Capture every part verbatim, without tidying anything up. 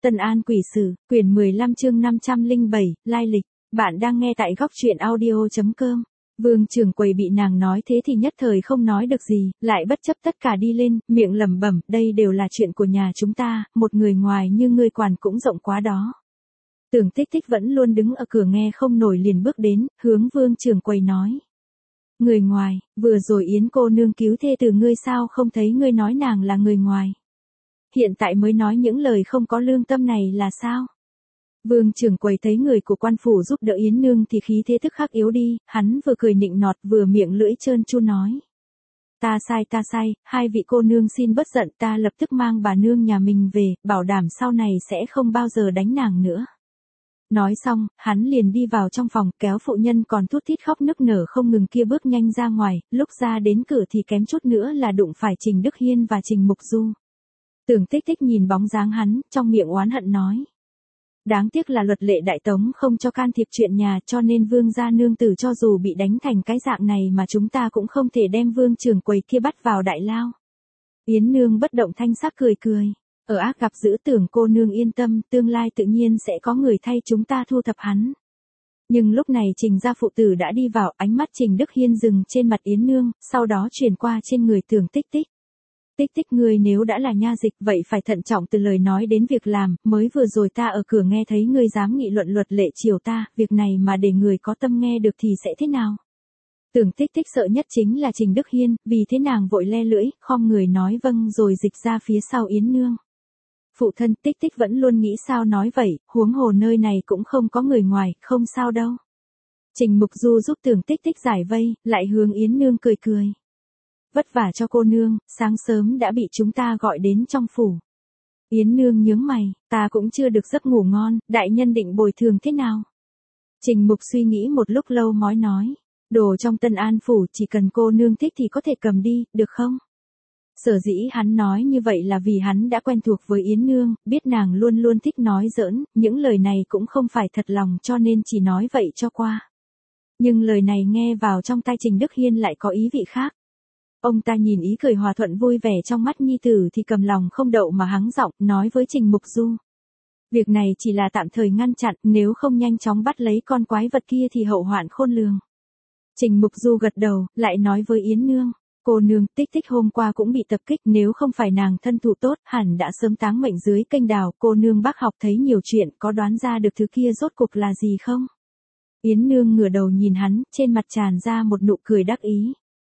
Tân An Quỷ Sử, quyển mười lăm chương năm trăm lẻ bảy, lai lịch. Bạn đang nghe tại góc truyện audio chấm com. Vương trưởng quầy bị nàng nói thế thì nhất thời không nói được gì, lại bất chấp tất cả đi lên, miệng lẩm bẩm, đây đều là chuyện của nhà chúng ta, một người ngoài như ngươi quản cũng rộng quá đó. Tưởng Tích Tích vẫn luôn đứng ở cửa nghe không nổi liền bước đến, hướng Vương trưởng quầy nói. Người ngoài, vừa rồi Yến cô nương cứu thê từ ngươi sao không thấy ngươi nói nàng là người ngoài. Hiện tại mới nói những lời không có lương tâm này là sao? Vương trưởng quầy thấy người của quan phủ giúp đỡ Yến nương thì khí thế tức khắc yếu đi, hắn vừa cười nịnh nọt vừa miệng lưỡi trơn tru nói. Ta sai ta sai, hai vị cô nương xin bất giận, ta lập tức mang bà nương nhà mình về, bảo đảm sau này sẽ không bao giờ đánh nàng nữa. Nói xong, hắn liền đi vào trong phòng, kéo phụ nhân còn thút thít khóc nức nở không ngừng kia bước nhanh ra ngoài, lúc ra đến cửa thì kém chút nữa là đụng phải Trình Đức Hiên và Trình Mục Du. Tưởng Tích Tích nhìn bóng dáng hắn, trong miệng oán hận nói. Đáng tiếc là luật lệ đại tống không cho can thiệp chuyện nhà, cho nên vương gia nương tử cho dù bị đánh thành cái dạng này mà chúng ta cũng không thể đem vương trưởng quầy kia bắt vào đại lao. Yến nương bất động thanh sắc cười cười. Ở ác gặp dữ, Tưởng cô nương yên tâm, tương lai tự nhiên sẽ có người thay chúng ta thu thập hắn. Nhưng lúc này Trình gia phụ tử đã đi vào, ánh mắt Trình Đức Hiên dừng trên mặt Yến nương, sau đó chuyển qua trên người Tưởng Tích Tích. Tích Tích, ngươi nếu đã là nha dịch vậy phải thận trọng từ lời nói đến việc làm, mới vừa rồi ta ở cửa nghe thấy ngươi dám nghị luận luật lệ chiều ta, việc này mà để người có tâm nghe được thì sẽ thế nào? Tưởng Tích Tích sợ nhất chính là Trình Đức Hiên, vì thế nàng vội le lưỡi, khom người nói vâng rồi dịch ra phía sau Yến nương. Phụ thân, Tích Tích vẫn luôn nghĩ sao nói vậy, huống hồ nơi này cũng không có người ngoài, không sao đâu. Trình Mục Du giúp Tưởng Tích Tích giải vây, lại hướng Yến nương cười cười. Vất vả cho cô nương, sáng sớm đã bị chúng ta gọi đến trong phủ. Yến nương nhướng mày, ta cũng chưa được giấc ngủ ngon, đại nhân định bồi thường thế nào? Trình Mục suy nghĩ một lúc lâu mới nói, đồ trong Tân An phủ chỉ cần cô nương thích thì có thể cầm đi, được không? Sở dĩ hắn nói như vậy là vì hắn đã quen thuộc với Yến nương, biết nàng luôn luôn thích nói giỡn, những lời này cũng không phải thật lòng cho nên chỉ nói vậy cho qua. Nhưng lời này nghe vào trong tai Trình Đức Hiên lại có ý vị khác. Ông ta nhìn ý cười hòa thuận vui vẻ trong mắt nhi tử thì cầm lòng không đậu mà hắng giọng, nói với Trình Mục Du. Việc này chỉ là tạm thời ngăn chặn, nếu không nhanh chóng bắt lấy con quái vật kia thì hậu hoạn khôn lường. Trình Mục Du gật đầu, lại nói với Yến nương. Cô nương, Tích Tích hôm qua cũng bị tập kích, nếu không phải nàng thân thủ tốt, hẳn đã sớm táng mệnh dưới kênh đào. Cô nương bác học thấy nhiều chuyện, có đoán ra được thứ kia rốt cuộc là gì không? Yến nương ngửa đầu nhìn hắn, trên mặt tràn ra một nụ cười đắc ý.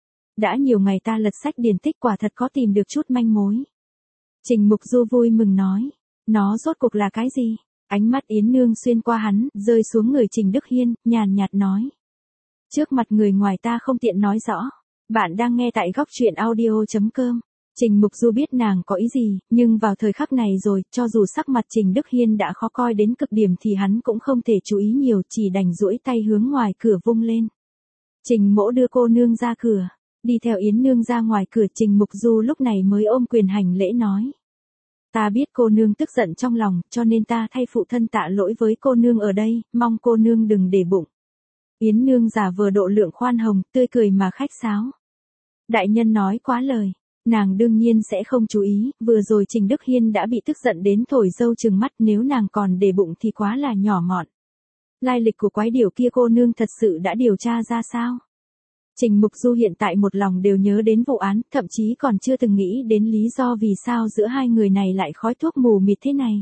Đã nhiều ngày ta lật sách điển tích, quả thật có tìm được chút manh mối. Trình Mục Du vui mừng nói, nó rốt cuộc là cái gì? Ánh mắt Yến nương xuyên qua hắn, rơi xuống người Trình Đức Hiên, nhàn nhạt nói. Trước mặt người ngoài ta không tiện nói rõ. Bạn đang nghe tại góc truyện audio chấm com. Trình Mục Du biết nàng có ý gì, nhưng vào thời khắc này rồi, cho dù sắc mặt Trình Đức Hiên đã khó coi đến cực điểm thì hắn cũng không thể chú ý nhiều, chỉ đành duỗi tay hướng ngoài cửa vung lên. Trình mỗ đưa cô nương ra cửa. Đi theo Yến nương ra ngoài cửa, Trình Mục Du lúc này mới ôm quyền hành lễ nói. Ta biết cô nương tức giận trong lòng, cho nên ta thay phụ thân tạ lỗi với cô nương ở đây, mong cô nương đừng để bụng. Yến nương giả vờ độ lượng khoan hồng, tươi cười mà khách sáo. Đại nhân nói quá lời, nàng đương nhiên sẽ không chú ý, vừa rồi Trình Đức Hiên đã bị tức giận đến thổi dâu trừng mắt, nếu nàng còn để bụng thì quá là nhỏ mọn. Lai lịch của quái điểu kia cô nương thật sự đã điều tra ra sao? Trình Mục Du hiện tại một lòng đều nhớ đến vụ án, thậm chí còn chưa từng nghĩ đến lý do vì sao giữa hai người này lại khói thuốc mù mịt thế này.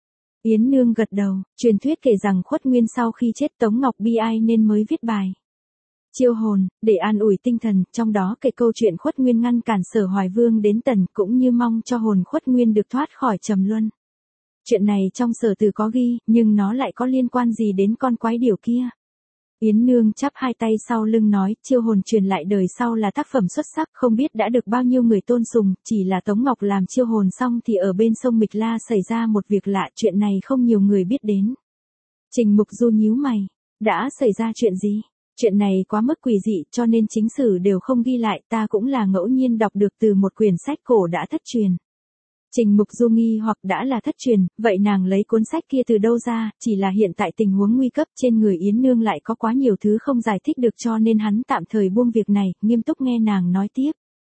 Yến nương gật đầu, truyền thuyết kể rằng Khuất Nguyên sau khi chết Tống Ngọc bi ai nên mới viết bài chiêu hồn, để an ủi tinh thần, trong đó kể câu chuyện Khuất Nguyên ngăn cản Sở Hoài Vương đến Tần, cũng như mong cho hồn Khuất Nguyên được thoát khỏi trầm luân. Chuyện này trong sở từ có ghi, nhưng nó lại có liên quan gì đến con quái điểu kia? Yến nương chắp hai tay sau lưng nói, chiêu hồn truyền lại đời sau là tác phẩm xuất sắc, không biết đã được bao nhiêu người tôn sùng, chỉ là Tống Ngọc làm chiêu hồn xong thì ở bên sông Mịch La xảy ra một việc lạ, chuyện này không nhiều người biết đến. Trình Mục Du nhíu mày, đã xảy ra chuyện gì? Chuyện này quá mức quỷ dị cho nên chính sử đều không ghi lại, ta cũng là ngẫu nhiên đọc được từ một quyển sách cổ đã thất truyền. Trình Mục Du nghi hoặc đã là thất truyền, vậy nàng lấy cuốn sách kia từ đâu ra, chỉ là hiện tại tình huống nguy cấp trên người Yến nương lại có quá nhiều thứ không giải thích được cho nên hắn tạm thời buông việc này, nghiêm túc nghe nàng nói tiếp.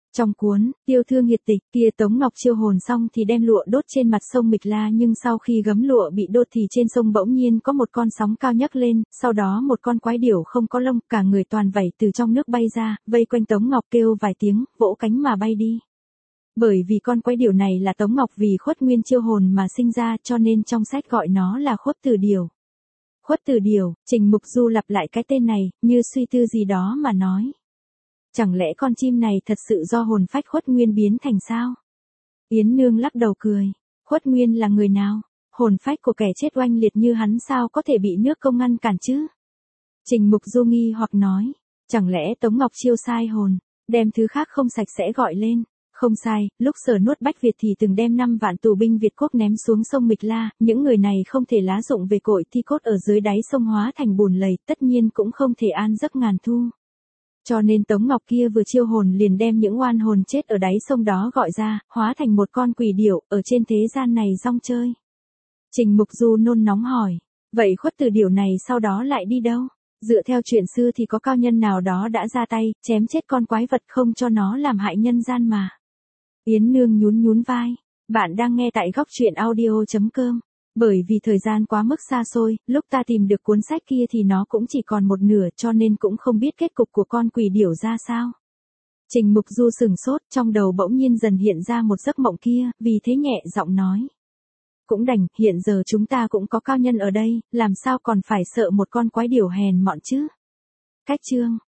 Trong cuốn Yêu thương nghiệt tịch kia, Tống Ngọc chiêu hồn xong thì đem lụa đốt trên mặt sông Mịch La, nhưng sau khi gấm lụa bị đốt thì trên sông bỗng nhiên có một con sóng cao nhấc lên, sau đó một con quái điểu không có lông, cả người toàn vảy từ trong nước bay ra, vây quanh Tống Ngọc kêu vài tiếng, vỗ cánh mà bay đi. Bởi vì con quái điểu này là Tống Ngọc vì khuất nguyên chiêu hồn mà sinh ra, cho nên trong sách gọi nó là Khuất Tử Điểu. Khuất Tử Điểu, Trình Mục Du lặp lại cái tên này, như suy tư gì đó mà nói. Chẳng lẽ con chim này thật sự do hồn phách Khuất Nguyên biến thành sao? Yến Nương lắc đầu cười. Khuất Nguyên là người nào? Hồn phách của kẻ chết oanh liệt như hắn sao có thể bị nước công ngăn cản chứ? Trình Mục Du nghi hoặc nói. Chẳng lẽ Tống Ngọc chiêu sai hồn, đem thứ khác không sạch sẽ gọi lên? Không sai, lúc Sở nuốt Bách Việt thì từng đem năm vạn tù binh Việt quốc ném xuống sông Mịch La, những người này không thể lá dụng về cội thi cốt ở dưới đáy sông hóa thành bùn lầy, tất nhiên cũng không thể an giấc ngàn thu. Cho nên Tống Ngọc kia vừa chiêu hồn liền đem những oan hồn chết ở đáy sông đó gọi ra, hóa thành một con quỷ điểu, ở trên thế gian này rong chơi. Trình Mục Du nôn nóng hỏi, vậy Khuất Tử Điểu này sau đó lại đi đâu? Dựa theo truyện xưa thì có cao nhân nào đó đã ra tay, chém chết con quái vật không cho nó làm hại nhân gian mà. Yến Nương nhún nhún vai, bạn đang nghe tại góc truyện audio chấm com. Bởi vì thời gian quá mức xa xôi, lúc ta tìm được cuốn sách kia thì nó cũng chỉ còn một nửa, cho nên cũng không biết kết cục của con quỷ điểu ra sao. Trình Mục Du sừng sốt, trong đầu bỗng nhiên dần hiện ra một giấc mộng kia, vì thế nhẹ giọng nói. Cũng đành, hiện giờ chúng ta cũng có cao nhân ở đây, làm sao còn phải sợ một con quái điểu hèn mọn chứ. Cách chương